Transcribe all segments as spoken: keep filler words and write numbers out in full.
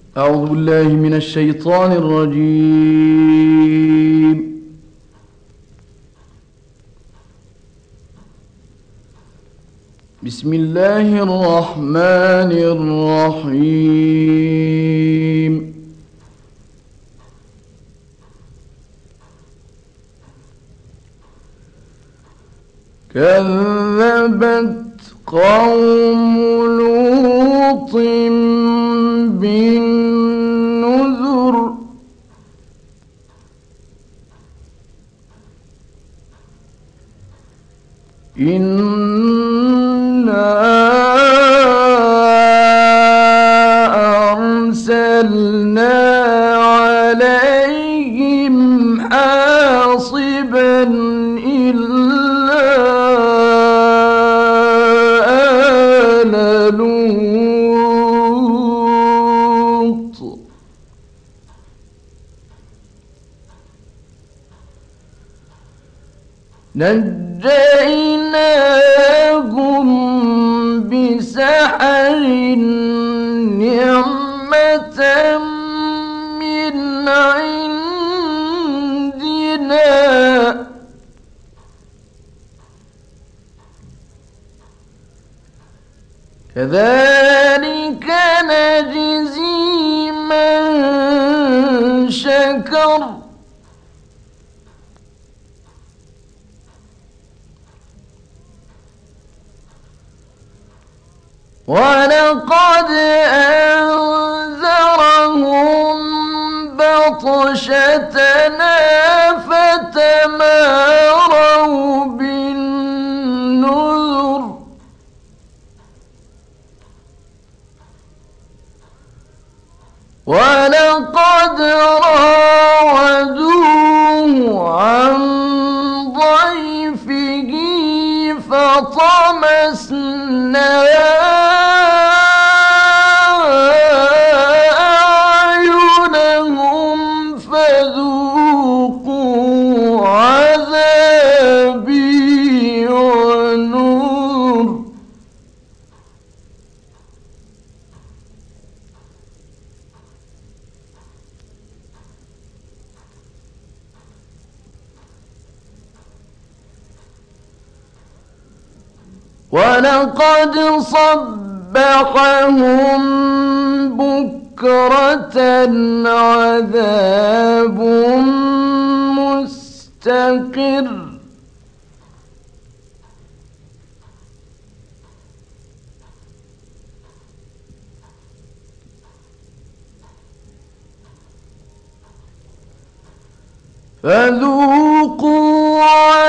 أعوذ بالله من الشيطان الرجيم. بسم الله الرحمن الرحيم. كذبت قوم لوط بالنذر إنا أرسلنا عليهم حاصبا إلا آل لوط نجيناهم بسحر نعمة من عندنا كذلك نجزي من شكر ولقد أنذرهم بطشتنا فتماروا بالنذر ولقد راودوه عن ضيفه فطمسنا أعينهم فذوقوا عذابي ونذر ولقد صبحهم بكرة عذاب مستقر فذوقوا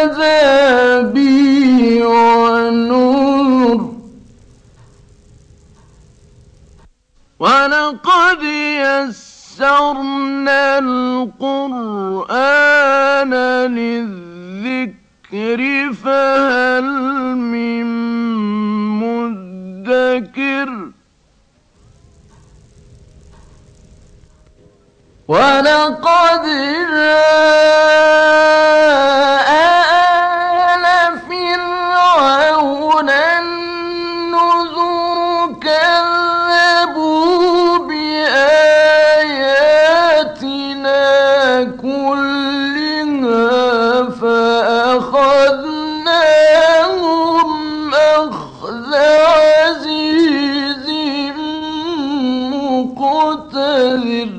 عذابي ونذر ولقد يسرنا القرآن للذكر فهل من مدكر ولقد جاء آل فرعون النذر كذبوا بآياتنا كلها فأخذناهم أخذ عزيز مقتدر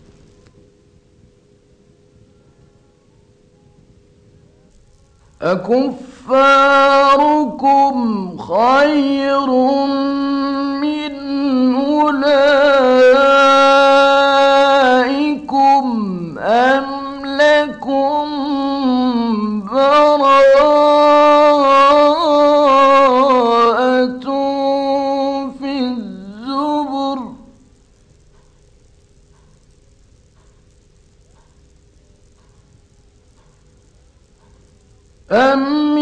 أكفاركم خير من أولئكم أم لكم براءة في الزبر أم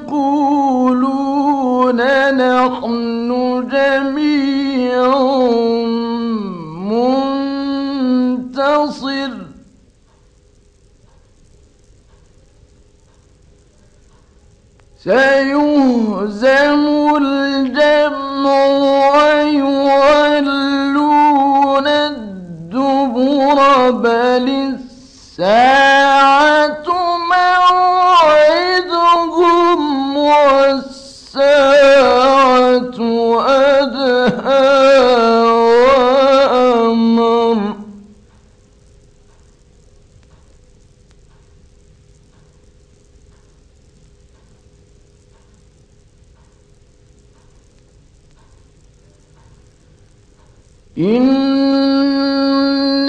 يقولون نحن جميع منتصر سيهزم الجمع ويولون الدبر إن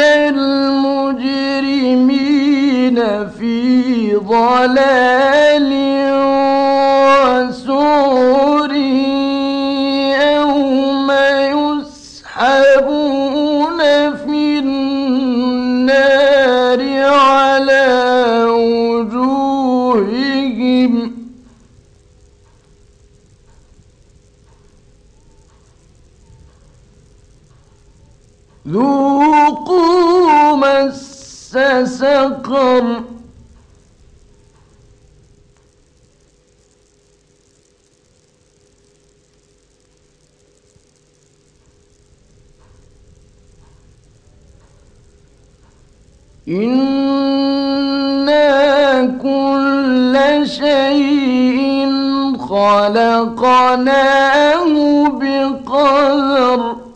المجرمين في ضلال وسعر يوم يسحبون في النار على وجوههم ذوقوا مس سقر إنا كل شيء خلقناه بقدر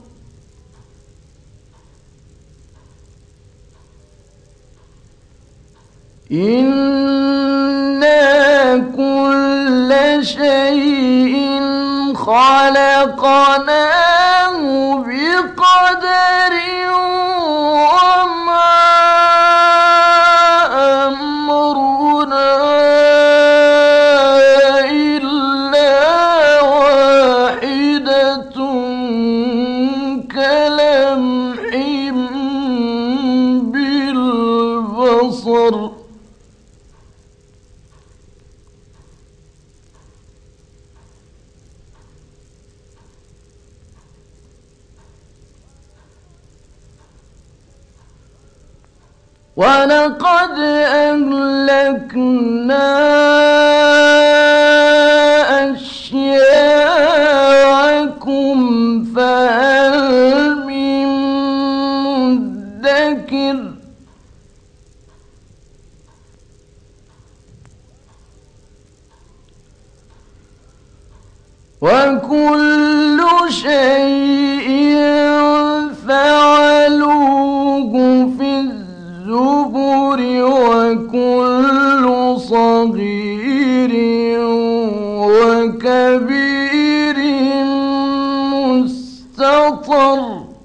إنا كل شيء خلقناه بقدر وما أمرنا إلا واحدة كلمح بالبصر ولقد أهلكنا أشياعكم فهل من مدكر وكل شيء فعلوه في الزبر وكل صغير وكبير مستطر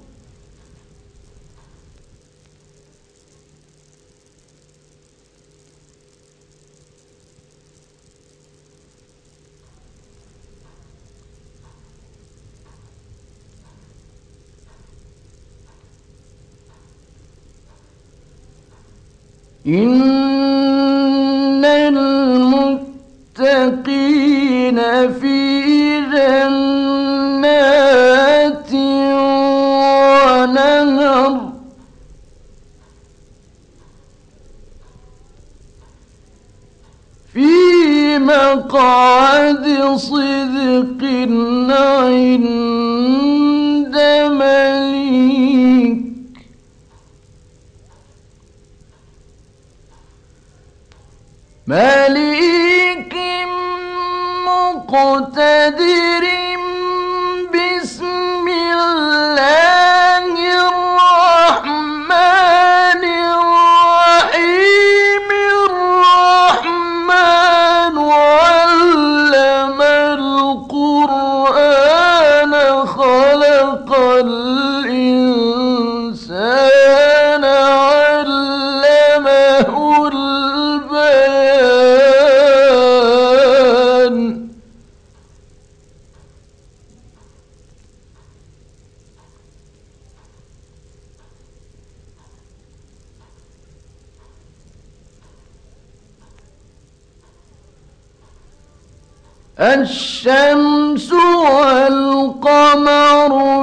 إن المتقين في جنات ونهر في مقعد صدق عند مليك مليك مقتدر بسم الله الرحمن الرحيم الرحمن علم القرآن خلق الإنسان علمه البيان الشمس والقمر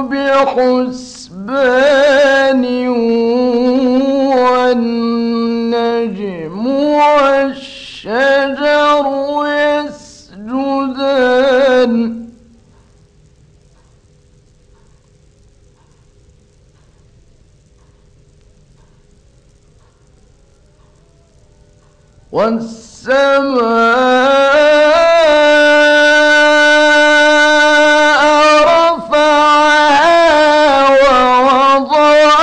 بحسبان والنجم والشجر يسجدان والسماء رفعها ووضع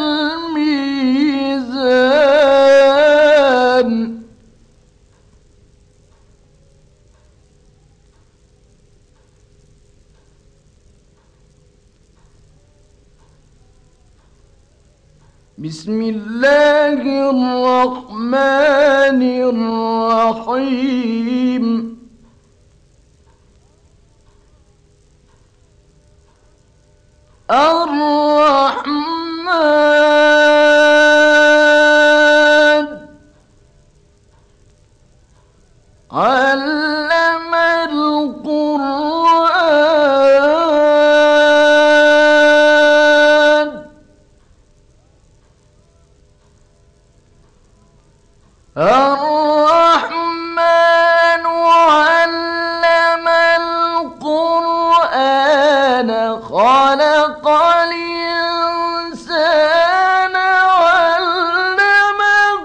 الميزان بسم الله الرحمن الرحيم الرحمن علم القرآن الرحمن علم القرآن خلق الإنسان علمه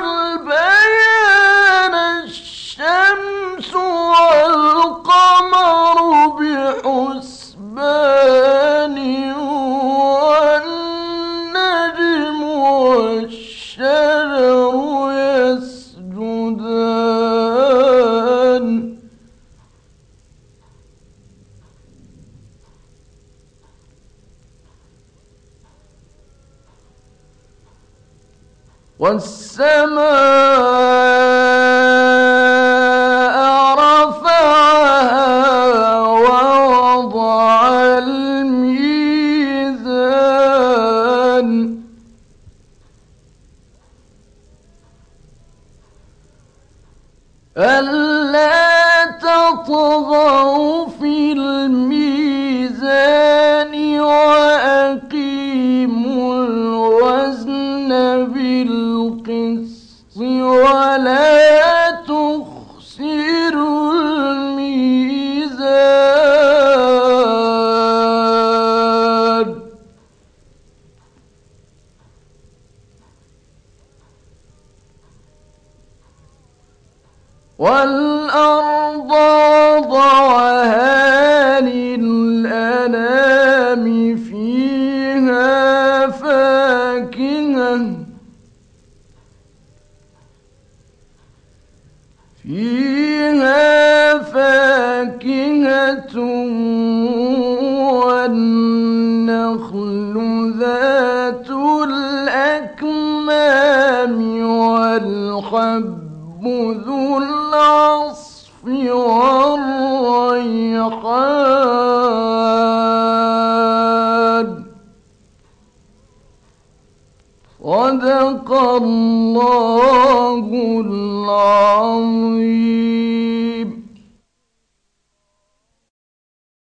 البيان الشمس والقمر بحسبان والنجم والشجر يسجدان والسماء رفعها ووضع الميزان ألا تطغوا في الميزان وأقيموا الوزن بالقسط ولا تخسروا الميزان والأرض وضعها للأنام فيها فاكهة فيها فاكهة والنخل ذات الأكمام والحب ذو العصف والريحان صدق الله العظيم.